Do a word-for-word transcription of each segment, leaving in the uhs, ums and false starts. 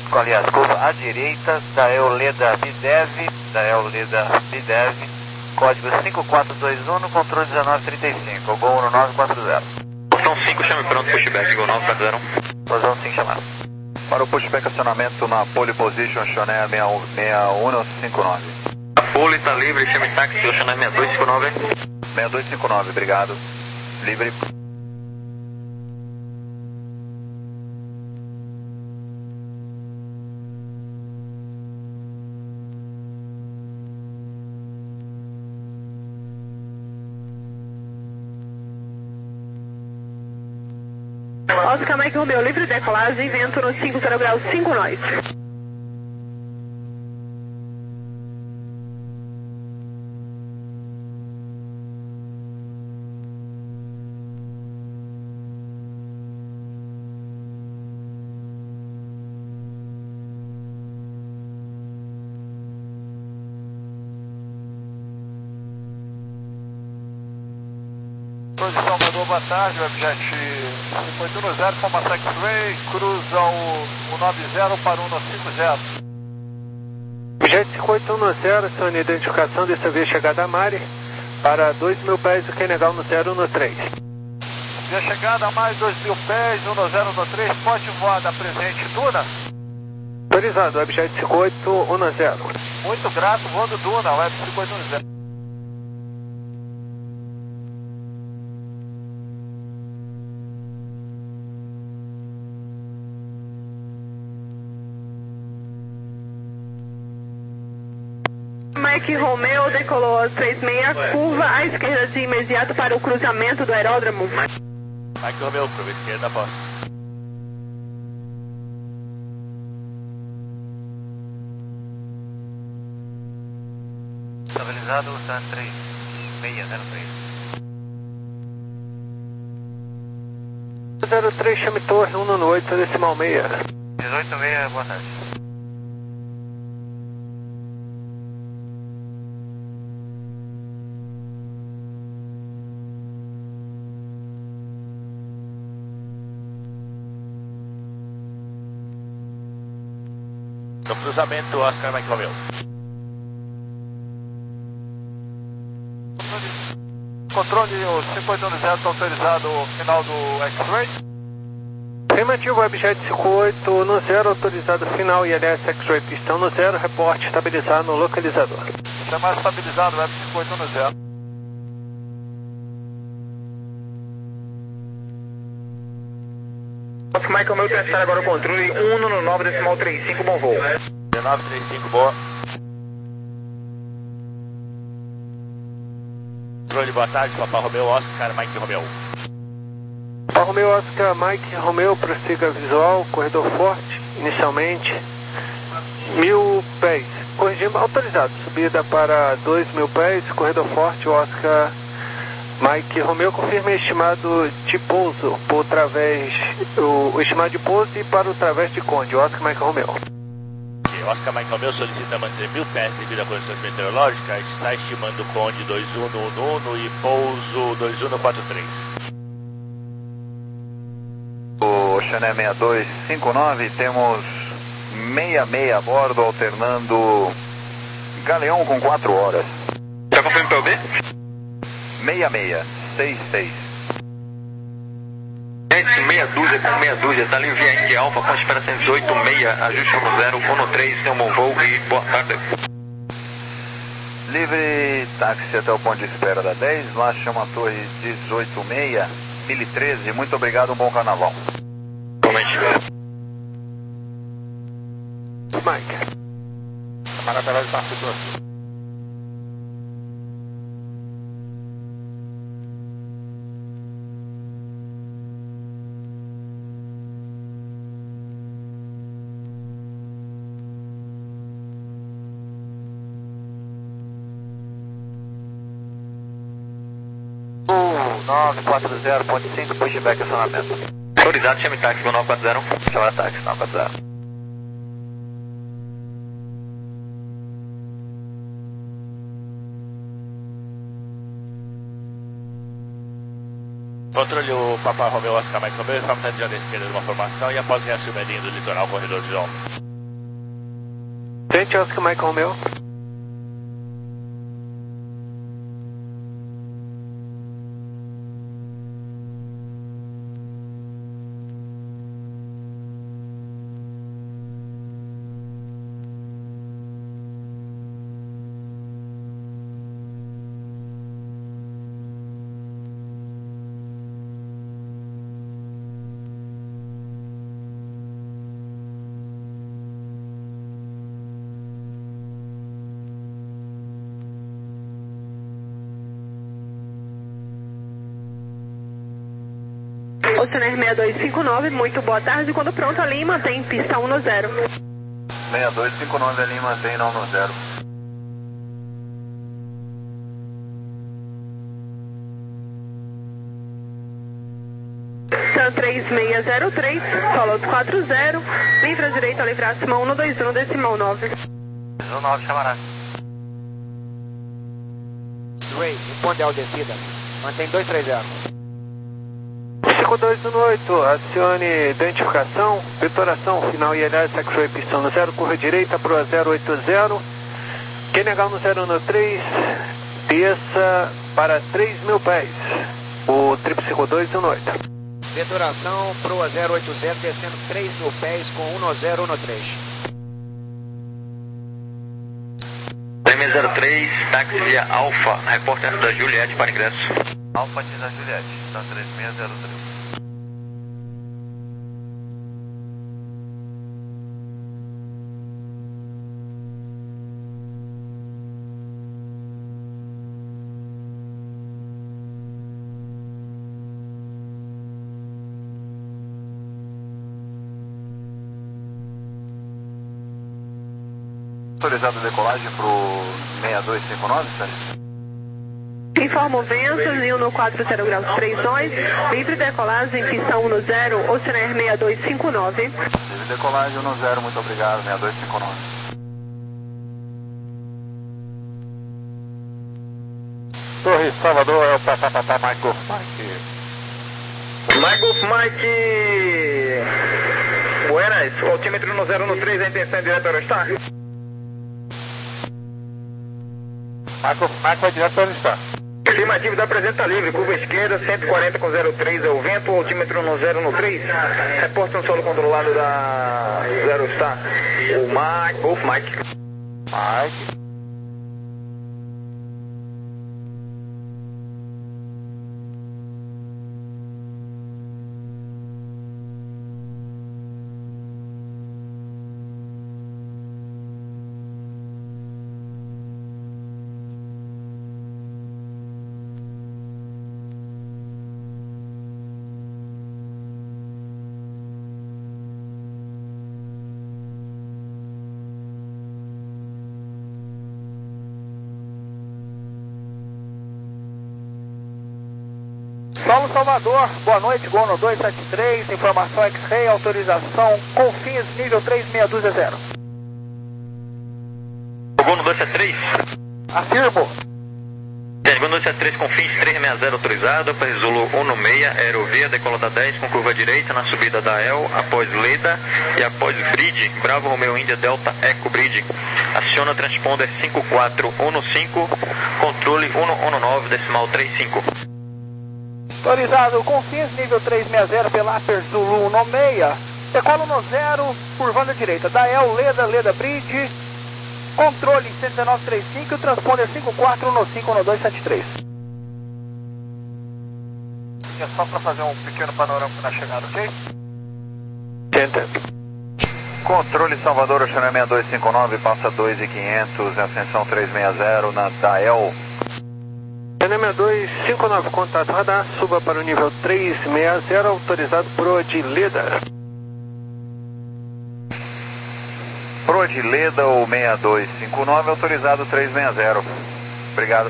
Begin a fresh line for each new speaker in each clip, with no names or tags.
aliás, curva à direita da Euleda Bidev, da Euleda Bidev, código cinco quatro dois um, no controle dezenove trinta e cinco, Gol um nove quatro zero.
Posição cinco, chame pronto, pushback, Gol nove quatro zero.
Posição cinco, chamado.
Para o pushback, acionamento na pole position, Channel seis um cinco nove.
A pole está livre, chame táxi, Channel seis dois cinco nove.
seis dois cinco nove, obrigado. Livre.
Oscar Mike Romeo, livre decolagem, vento no cinco zero grau cinco nós.
Posição Mador, boa tarde, Webjet cinco oito um zero, Formação X-Ray, cruza o nove zero para o cinco zero.
Webjet cinco oito um zero, acione a identificação dessa via chegada a Mari, para dois mil pés, o Kenegal no zero um três.
Via chegada a mais dois mil pés, um zero um três, pode voar da presente Duna?
Autorizado, Webjet cinco oito um zero.
Muito grato, voando Duna, Web cinco oito um zero.
Mike Romeo decolou às três e meia, curva à esquerda de imediato para o cruzamento do aeródromo.
Mike Romeo, curva esquerda, posto.
Estabilizado, San três seis zero três.
zero três, chame torre um no oito, decimal seis.
dezoito seis, boa tarde.
No cruzamento, Oscar Mike Romeo.
Controle, o cinco oito um zero está autorizado o final do X-Ray?
Afirmativo, Webjet cinco oito um zero, autorizado final I L S X-Ray, pistão no zero, reporte estabilizado no localizador.
Chamar estabilizado, Web cinco oito um zero.
Oscar Mike Romeo, testar agora o controle um no nove decimal trinta e cinco, bom voo. dezenove trinta e cinco, boa. Controle, boa tarde, Papa Romeo, Oscar Mike Romeo.
Papa Romeo, Oscar Mike Romeo, prossiga visual, corredor forte, inicialmente, mil pés. Corrigimos, autorizado, subida para dois mil pés, corredor forte, Oscar Mike Romeo, confirma estimado de pouso por través, o, o estimado de pouso e para o través de Conde, Oscar Mike Romeo.
Oscar Mike Romeo solicita manter mil pés devido a condições meteorológicas, está estimando Conde dois um um um e pouso dois um quatro três.
O Channel seis dois cinco nove, temos sessenta e seis a bordo, alternando Galeão com quatro horas.
Já confirma P O B?
sessenta e seis, seis seis.
Meia dúzia com meia dúzia, tá ali via Indy Alpha, ponte espera cento e dezoito, seis, ajuste um zero, um três, tem um bom voo e boa tarde.
Livre, táxi até o ponto de espera da dez, lá chama a torre dezoito seis, mil e treze, muito obrigado, um bom carnaval.
Comente.
Mike.
Camarada Velho Passo Doce.
nove quatro zero ponto cinco, pushback acionamento.
Autorizado, chame táxi, nove quatro zero.
Chama táxi, nove quatro zero.
Controle o Papa Romeo Oscar Mike Romeo, informa da esquerda de uma formação e após reassumir a linha do litoral, corredor de ombro.
Tente Oscar Mike Romeo.
Oceaner seis dois cinco nove, muito boa tarde. Quando pronto, ali mantém pista um no zero.
seis dois cinco nove ali, mantém não no zero.
Sun três seis zero três, solo quatro zero, livre à direita, livre acima um no dois um, decimal nove.
dois um nove, chamará.
Ray, responde ao descida. Mantém dois três zero.
cinco dois um oito, acione identificação, petoração, final I L S, X-Ray, pistão no zero, curva direita para o zero oito zero, Q N H no zero um três, desça para três mil pés, o triplo cinco dois um oito.
Petoração para o zero oito zero, descendo três mil pés com um zero um três.
três seis zero três, táxi via Alfa, repórter da Juliette para ingresso.
Alfa diz a Juliette, tá três seis zero três. Autorizado a decolagem para o seis dois cinco nove, Sérgio?
Informo ventos, Nil no quatro zero graus três dois, livre decolagem, pista um no zero, Oceaner seis dois cinco nove.
Livre decolagem um no zero, muito obrigado, seis dois cinco nove.
Torre Salvador, é o papapá Mike Golf Mike.
Mike Golf Mike. Buenas, o altímetro no zero um três, a intenção é direto ao Star.
Mike Mike vai direto para onde está.
Estimativa da apresenta livre, curva esquerda, cento e quarenta com zero três é o vento, o altímetro no zero um três. Reporta um solo controlado da Zero Star. O Mike Golf Mike.
Mike.
Solo Salvador, boa noite, Gono dois sete três, informação X-Ray, autorização, Confins, nível três seis dois zero.
Gono dois sete três.
Afirmo.
Gono dois sete três, Confins três seis zero autorizado, para Zulu um no seis, aerovia, decola da dez com curva direita na subida da El, após Leda e após Bridge, Bravo Romeo Índia Delta Eco Bridge. Aciona transponder cinco quatro um cinco, controle um um nove, decimal trinta e cinco.
Autorizado, Confins, nível três seis zero, pela Aper Zulu um no seis, decola no zero, curvando à direita, da El, Leda, Leda Bridge, controle cento e dezenove trinta e cinco, transponder cinco quatro um cinco um dois sete três.
É só para fazer um pequeno panorama na chegada, ok?
Entendo.
Controle Salvador, Oceaner seis dois cinco nove, passa dois mil e quinhentos, ascensão três seis zero na Dael.
Oceaner seis dois cinco nove, contato radar, suba para o nível três seis zero, autorizado por Odileda.
Prodileda ou seis dois cinco nove, autorizado três seis zero. Obrigado.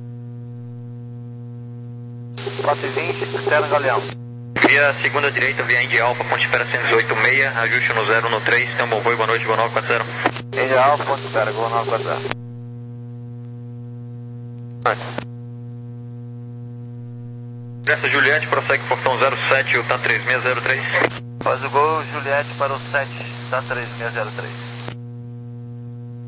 quatro e vinte, Terra Galeão.
Via segunda direita, via Indy Alfa, ponte espera cento e dezoito seis, ajuste no zero um três, tem um bom voo, boa noite, Gol nove quatro zero.
Indy Alfa, ponte espera, Gol nove quatro zero.
Essa Juliette, prossegue portão zero sete, o T A três seis zero três.
Faz o gol, Juliette para o sete, T A três seis zero três.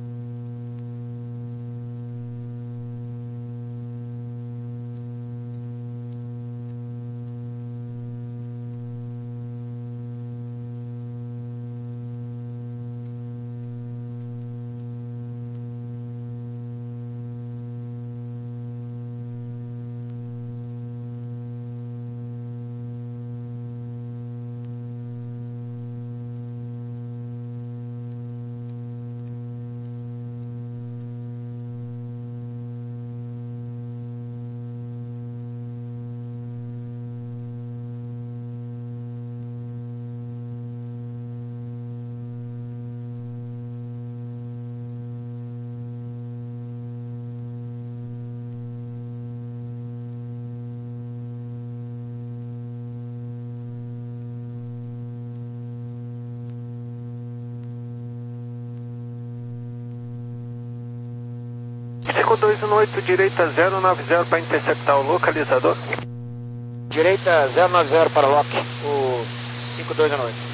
cinco dois um oito, direita zero nove zero para interceptar o localizador.
Direita zero nove zero para o Lock, o cinco dois um oito.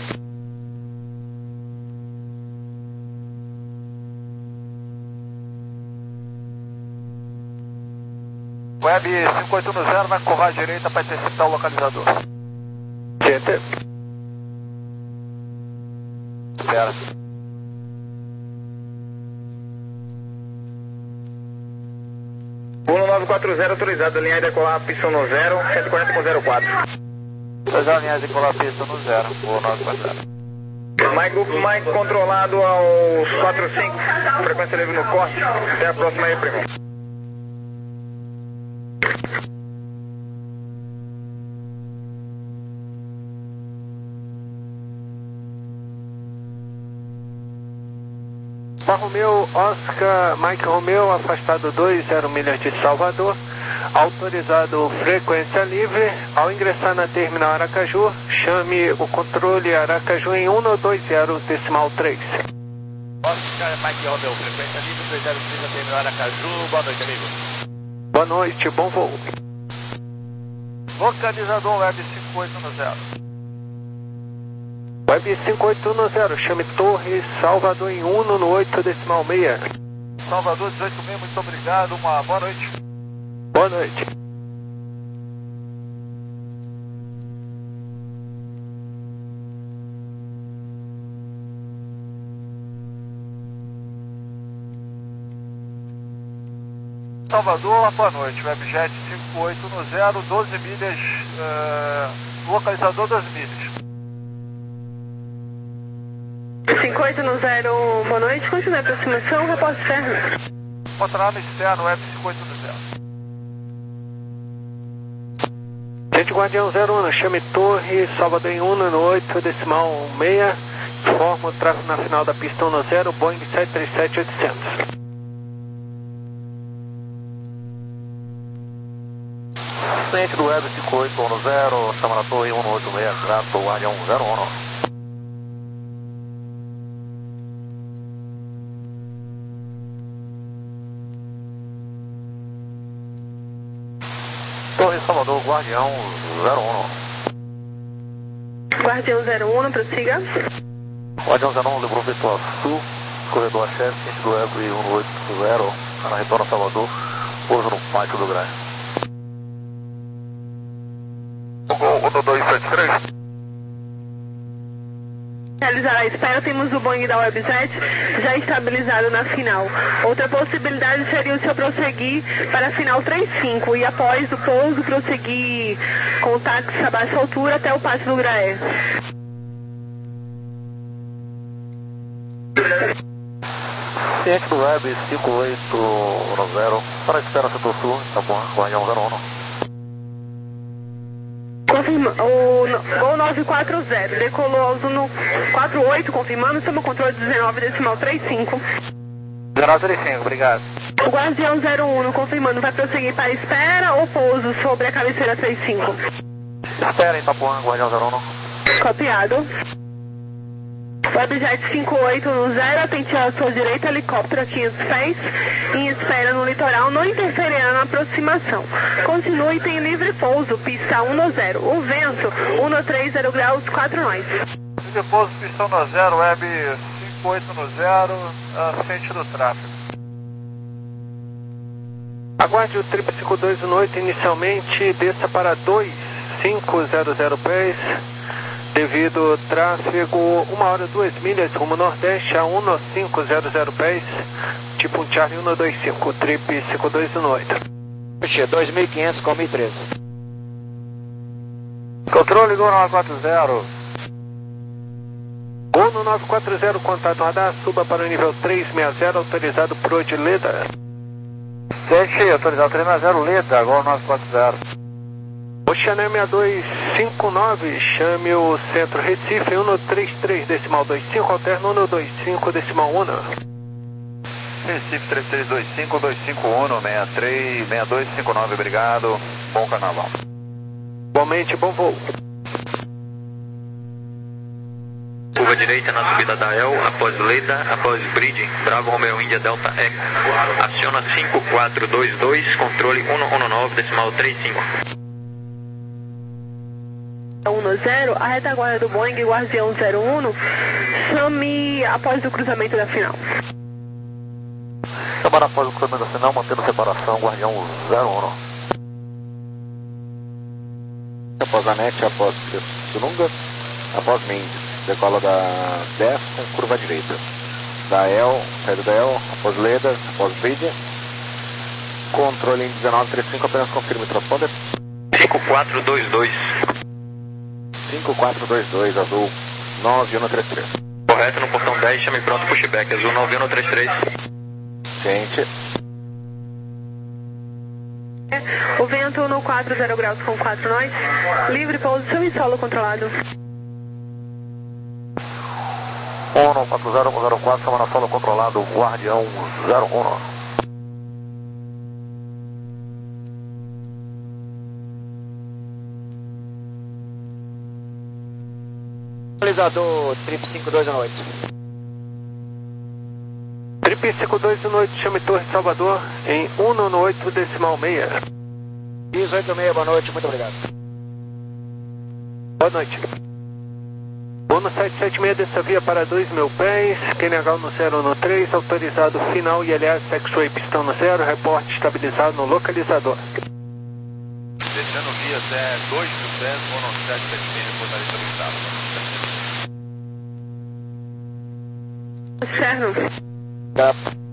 Web cinco oito um zero vai curvar à direita para interceptar o localizador.
Center.
Espera.
um nove quatro zero autorizado, linha de decolar pista no zero, cento e quarenta com zero quatro.
Autorizado, linha de decolar pista no zero, um nove quatro zero.
Mike Group Mike controlado aos quatro cinco, frequência livre no corte, até a próxima aí, primo.
Romeu, Oscar, Mike Romeu, afastado dois, zero milhas de Salvador, autorizado frequência livre. Ao ingressar na terminal Aracaju, chame o controle Aracaju em um dois zero decimal três.
Oscar, Mike Romeu, frequência livre, dois zero três na terminal Aracaju. Boa noite, amigo.
Boa noite, bom voo.
Localizador Web cinco oito um zero.
Web cinco oito um zero, chame Torres, Salvador em um no oito decimal seis.
Salvador dezoito mil, muito obrigado, uma boa noite.
Boa noite.
Salvador, boa noite, Webjet cinco oito um zero, doze milhas, uh, localizador doze milhas.
cinco oito um zero, boa noite, continue a aproximação, reporte externo.
Continuar no externo, Web cinco oito um zero.
Gente Guardião zero um, chame Torre, Salvador em um no oito decimal seis, informa o tráfego na final da pista um no zero, Boeing sete três sete oitocentos.
Cliente do Web cinco oito um zero, chama na torre um oito seis, grato, Guardião zero um. Torre Salvador, Guardião zero um.
Guardião zero um, prossiga.
Guardião zero um, lembrou Vitor Sul, corredor a chefe, cliente do Web um oito zero, na retorno a Salvador, pouso no Pátio do Grande. um dois sete três.
Realizar a espera, temos o Boeing da Webjet já estabilizado na final. Outra possibilidade seria o seu prosseguir para a final três cinco e após o pouso prosseguir com táxi a baixa altura até o Pátio do Graé.
Cliente do Web cinco oito um zero, para a espera setor sul, tá bom, Guardião zero um.
Confirma, o Gol nove quatro zero, decolou ao Zuno quatro oito, confirmando, sob o controle dezenove decimal trinta e cinco.
dezenove trinta e cinco, obrigado.
O Guardião zero um, confirmando, vai prosseguir para a espera ou pouso sobre a cabeceira trinta e cinco?
Espera em Itapuã, Guardião zero um.
Copiado. Webjet cinco oito um zero, atente à sua direita, helicóptero a quinhentos pés, em espera no litoral, não interferirá na aproximação. Continue e tem livre pouso, pista um no zero. O vento, um no três, zero graus, quatro nós.
Livre pouso, pista um no zero, Web cinco oito um zero, assistente do tráfego.
Aguarde o trip cinco dois um oito inicialmente, desça para dois cinco zero zero pés. Devido ao tráfego, uma hora duas milhas rumo nordeste a um cinco zero zero pés, tipo um Charlie um dois cinco, trip cinco dois um oito.
dois mil e quinhentos com mil e treze.
Controle Gol nove quatro zero.
Gol no nove quatro zero, contato radar, suba para o nível trezentos e sessenta, autorizado por Odileda.
Sete, autorizado trezentos e sessenta, Leda, Gol nove quatro zero.
Oceané seis dois cinco nove, chame o centro Recife um três três decimal vinte e cinco, alterno um dois cinco decimal um.
Recife três três dois cinco dois cinco um, seis três seis dois cinco nove, obrigado, bom carnaval.
Igualmente, bom voo.
curva direita na subida da El, após Leda, após Bridge, Bravo Romeo Índia Delta Eco. Aciona cinco quatro dois dois, controle cento e dezenove, decimal trinta e cinco.
dez, a retaguarda do Boeing Guardião zero um, chame após o cruzamento da final.
Chamar após o cruzamento da final, mantendo separação, Guardião zero um. Após a N E T, após Sununga, após Mendes, decola da dez com curva direita. Da El, saída da El, após Leda, após Bridge. Controle em dezenove trinta e cinco, apenas confirme transponder.
cinco quatro dois dois.
cinco quatro dois dois, azul nove um três três.
Correto, no portão dez, chame pronto, pushback, azul nove um três três.
Quente.
O vento no quatro zero graus com quatro nós. Livre pouso, chame solo controlado.
um quatro zero um zero quatro, chama na solo controlado, Guardião zero um.
Localizador Trip cinco dois um oito.
Trip cinco dois um oito, chame Torre Salvador em cento e dezenove decimal seis.
dezoito e meia, boa noite, muito obrigado.
Boa noite. Vou no sete sete seis dessa via para dois mil pés, Q N H no zero no três, autorizado final e aliás, X-Ray pistão no zero, reporte estabilizado no localizador.
Descendo via até dois mil pés, vou no sete sete seis, reportaria estabilizado.
Externo.
Tá.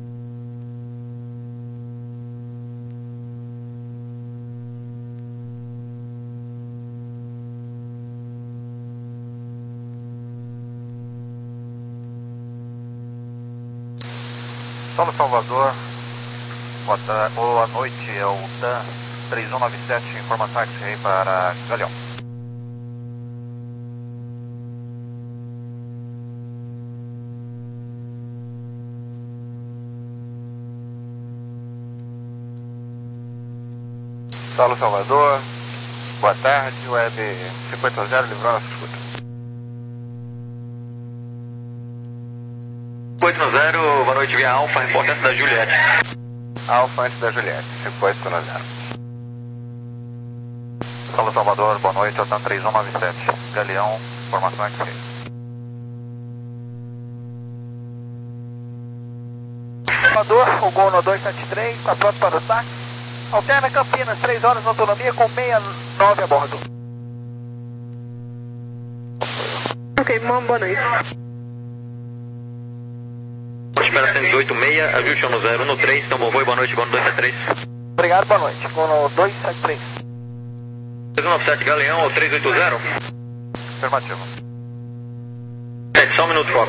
Solo Salvador, boa, tarde, boa noite, é o T A M três um nove sete, informação X-Ray para Galeão. Solo Salvador, boa tarde, Web cinquenta zero, livrou nossa escuta.
oito zero, boa noite, via Alfa, repórter antes da Juliette.
Alfa antes da Juliette, cinco oito zero. Solo Salvador, boa noite, Otan três um nove sete, Galeão, informação X-Ray.
Salvador, o Gol no dois sete três, está pronto para o saque. Alterna Campinas, três horas de autonomia com sessenta e nove a bordo.
Ok, boa noite.
Espera cento e dezoito seis, ajuste no zero no três, tomou voo, boa noite, boa noite, dois sete três.
Obrigado, boa noite. Gol no dois sete três.
três um nove sete, Galeão, três oito zero.
Afirmativo.
É, só um minuto, foco.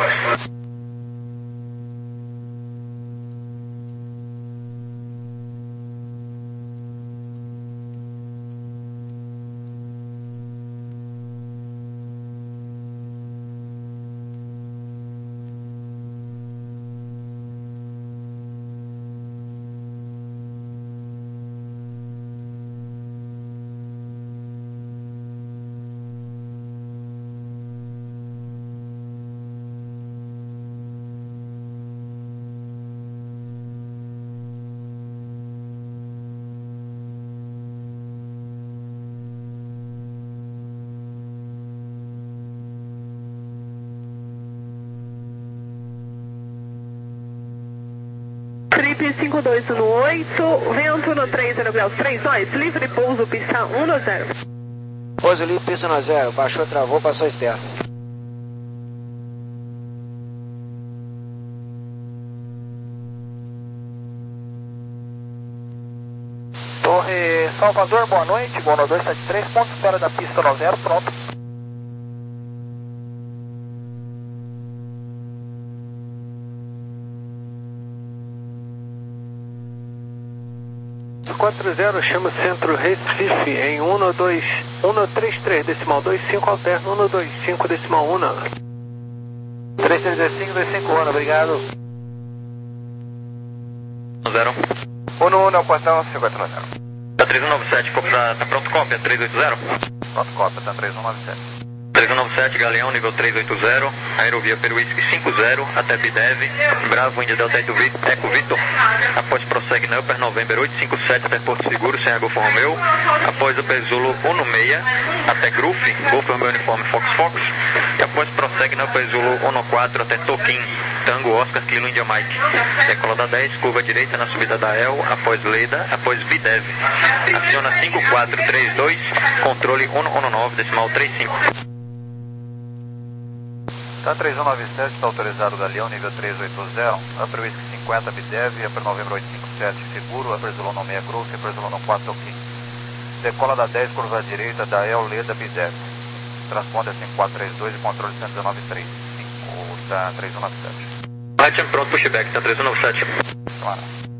Trip cinco dois um oito, vento no três zero graus três nós, livre pouso, pista um zero.
Pouso livre, pista no zero, baixou, travou, passou externo. Torre Salvador, boa noite, Gol no dois sete três, ponto espera da pista no zero, pronto.
quatro zero, chama o centro Recife em cento e dois, cento e trinta e três decimal vinte e cinco, alterno cento e vinte e cinco decimal um.
três três cinco dois cinco um, obrigado.
zero.
um no um é o portão cinquenta zero.
Tá três um nove sete, tá, tá pronto, cópia, três oito zero.
Pronto, cópia, tá três um nove sete.
três um nove sete, Galeão, nível três oito zero, aerovia Peruísque cinco zero, até Bidev, Bravo, Índia Delta Eco Vitor, após prossegue na Upper November oito cinco sete até Porto Seguro, sem a Golfo Romeu, após Upper Zulu um seis, até Gruf, Golfo Romeu Uniforme Fox Fox, e após prossegue na Upper Zulu um quatro até Toquim, Tango Oscar Kilo India Mike, decola da dez, curva direita na subida da El, após Leda, após Bidev, aciona cinco quatro três dois, controle um um nove, decimal trinta e cinco.
Tá três um nove sete, está autorizado Galeão, nível três oito zero, Upper Whisky cinquenta, Bidev, Upper November oito cinco sete, Seguro, Upper Zulu seis Growth, Upper Zulu quatro Toquim. Decola da dez, curva direita, da El, Leda, Bidev. Transponder cinco quatro três dois e controle cento e dezenove três cinco, tá três um nove sete.
Right, pronto, pushback, tá três um nove sete.
Claro.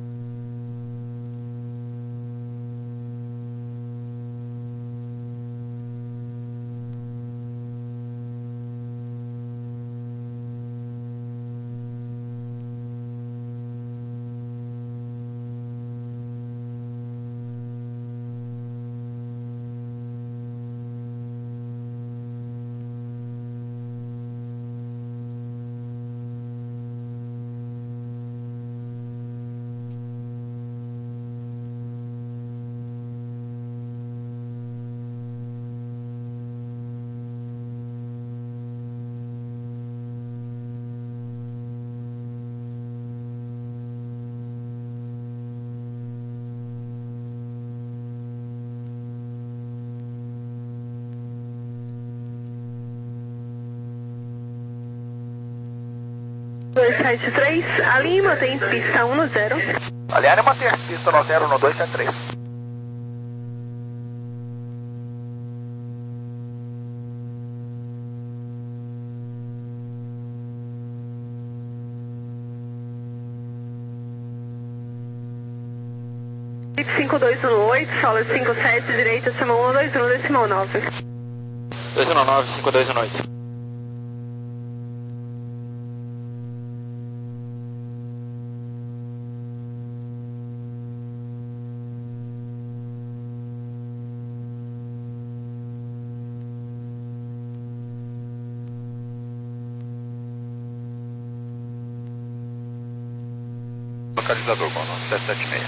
dois sete três, alinhe e mantém pista um zero.
Alinhar e manter pista um zero no dois sete três.
cinco dois um oito, solo cinco sete, direita, decimal um dois um, decimal nove.
dois um nove, cinco dois um oito.
Localizador, Bono, sete sete seis.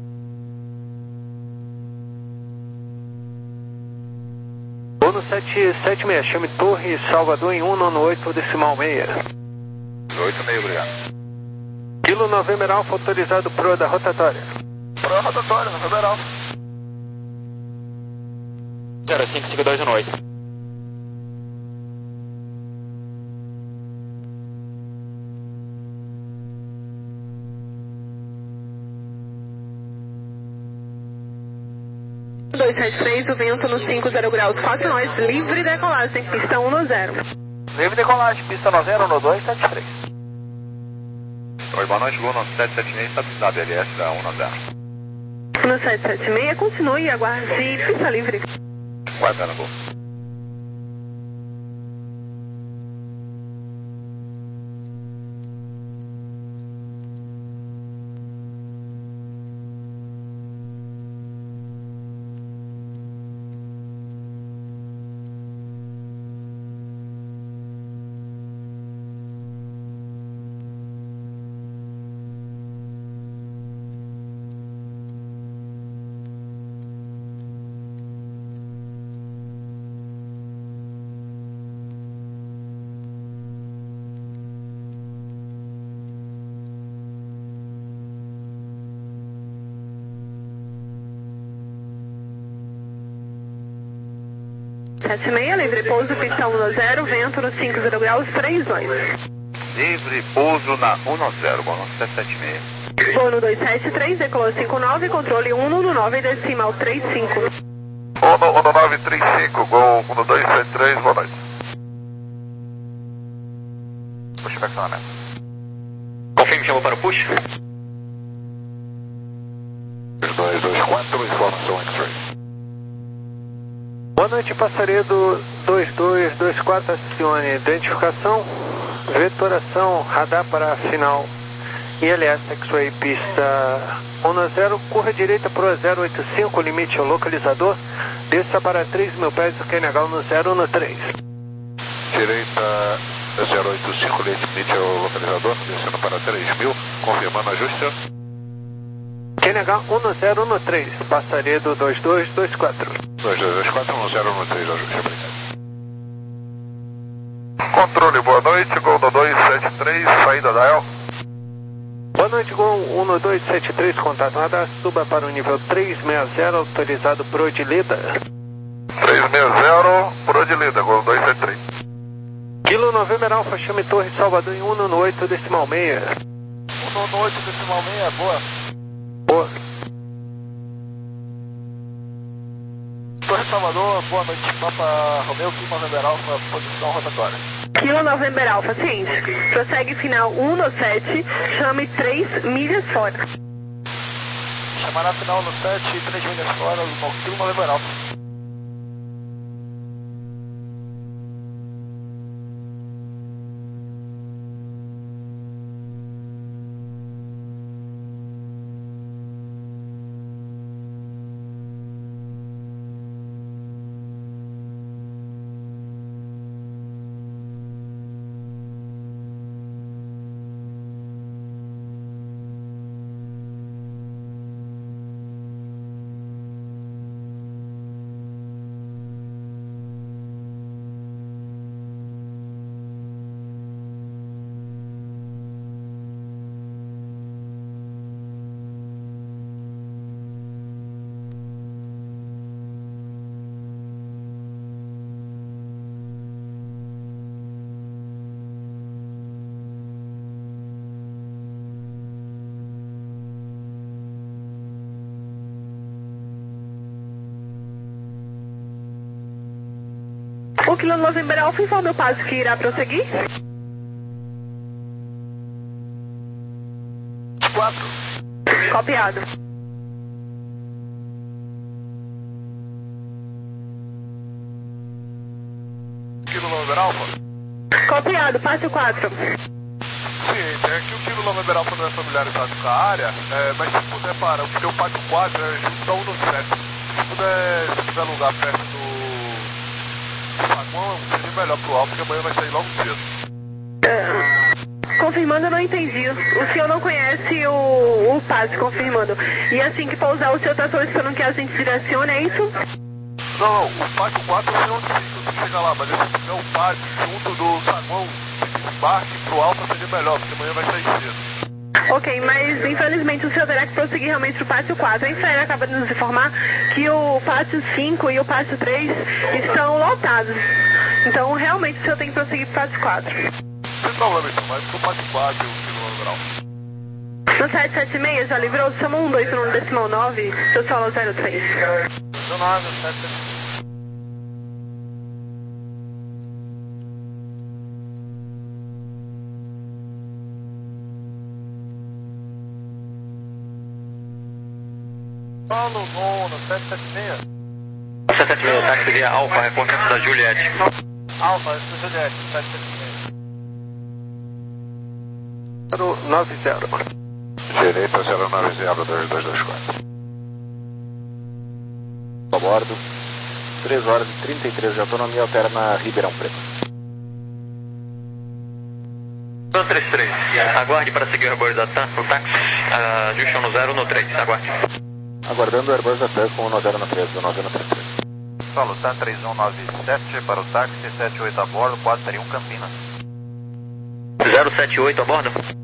Bono sete sete seis, chame Torre Salvador em um nove oito, decimal seis.
oito seis, obrigado.
Kilo November Alfa autorizado pro da rotatória.
Pro rotatória, November Alfa.
zero cinco cinco dois um oito.
dois sete três, o vento no cinco zero graus, quatro nós, livre decolagem, pista um zero.
Livre decolagem, pista um zero no dois sete três.
Oi, boa noite, Luno sete sete seis, estabilizado L S da um zero.
No sete sete seis, continue e aguarde pista livre.
Guardando, Gol.
sete seis, livre pouso, pista um zero, vento no cinco zero graus, três dois.
Livre pouso na um zero, Bono sete sete seis.
Bono dois sete três, decolou cinco nove, controle um um nove, decimal trinta e cinco.
Bono um nove três cinco, Gol um dois sete três, boa noite. Puxa back acionamento.
Confirme, chamou para o push.
dois dois quatro, informação X-Ray.
Boa noite, Passaredo dois dois dois quatro, acione identificação, vetoração, radar para final, I L S X-Ray, pista um zero, curva direita para o zero oito cinco, limite ao localizador, desça para três mil pés do Q N H no zero um três.
direita zero oito cinco, leite mid ao localizador, descendo para três mil, confirmando ajuste.
N H um zero um três, passaria do dois dois dois quatro.
dois dois dois quatro, um zero um três, ajuste, obrigado.
Controle, boa noite, Gol dois sete três, saída da E L.
Boa noite, Gol um dois sete três, contato radar, suba para o nível três seis zero, autorizado por Odilida.
três seis zero, por Odilida, Gol dois sete três.
Kilo November Alfa, chame Torre Salvador em um no oito decimal meia.
um no oito decimal meia, boa.
Boa.
Torre Salvador, boa noite, Papa Romeu, Kilo November Alfa, posição rotatória.
Kilo November Alfa, ciente. Prossegue final um no sete, chame três milhas fora.
Chamará final no sete, três milhas fora, no Kilo November Alfa.
O Kilo November Alfa informa o passo que irá prosseguir?
quatro.
Copiado.
Kilo November Alfa?
Copiado, passo quatro.
Sim, é que o Kilo November Alfa não é familiarizado com a área, é, mas se puder parar, porque o pátio quatro é junto a um no sete. Se puder, se tiver lugar perto do saguão, seria melhor pro Alfa, porque amanhã vai sair logo cedo.
Uh, confirmando, eu não entendi. O senhor não conhece o, o passe, confirmando. E assim que pousar, o senhor está solicitando que a gente direcione, é isso?
Não, o pátio quatro eu sei onde fica, você chega lá, mas se tiver o pátio junto do saguão de desembarque pro Alfa seria melhor, porque amanhã vai sair cedo.
Ok, mas infelizmente o senhor terá que prosseguir realmente para o pátio quatro. A Infraero acaba de nos informar que o pátio cinco e o pátio três estão lotados. Então realmente o senhor tem que prosseguir para o pátio quatro.
Sem problema então, mas pro pátio quatro o Kilo November Alfa.
No sete sete seis já livrou, somos um dois no decimal nove, seu solo zero três.
Do nove, sete sete seis. Solo nono, sete sete seis.
sete sete seis, táxi via Alfa, reportante da Juliette.
Alfa, essa é Juliette, sete sete seis.
zero nove zero.
Direita zero nove zero, dois dois dois quatro. A bordo, três horas e trinta e três de autonomia, alterna Ribeirão Preto.
um três três, aguarde para seguir o Airbus da TAM, o táxi, uh, ajuste no zero no três, aguarde.
Aguardando o Airbus da TAM com o um zero no três, do nove no três três.
Solo TAM três um nove sete para o táxi, sete oito a bordo, quatro três um Campinas.
zero sete oito a bordo?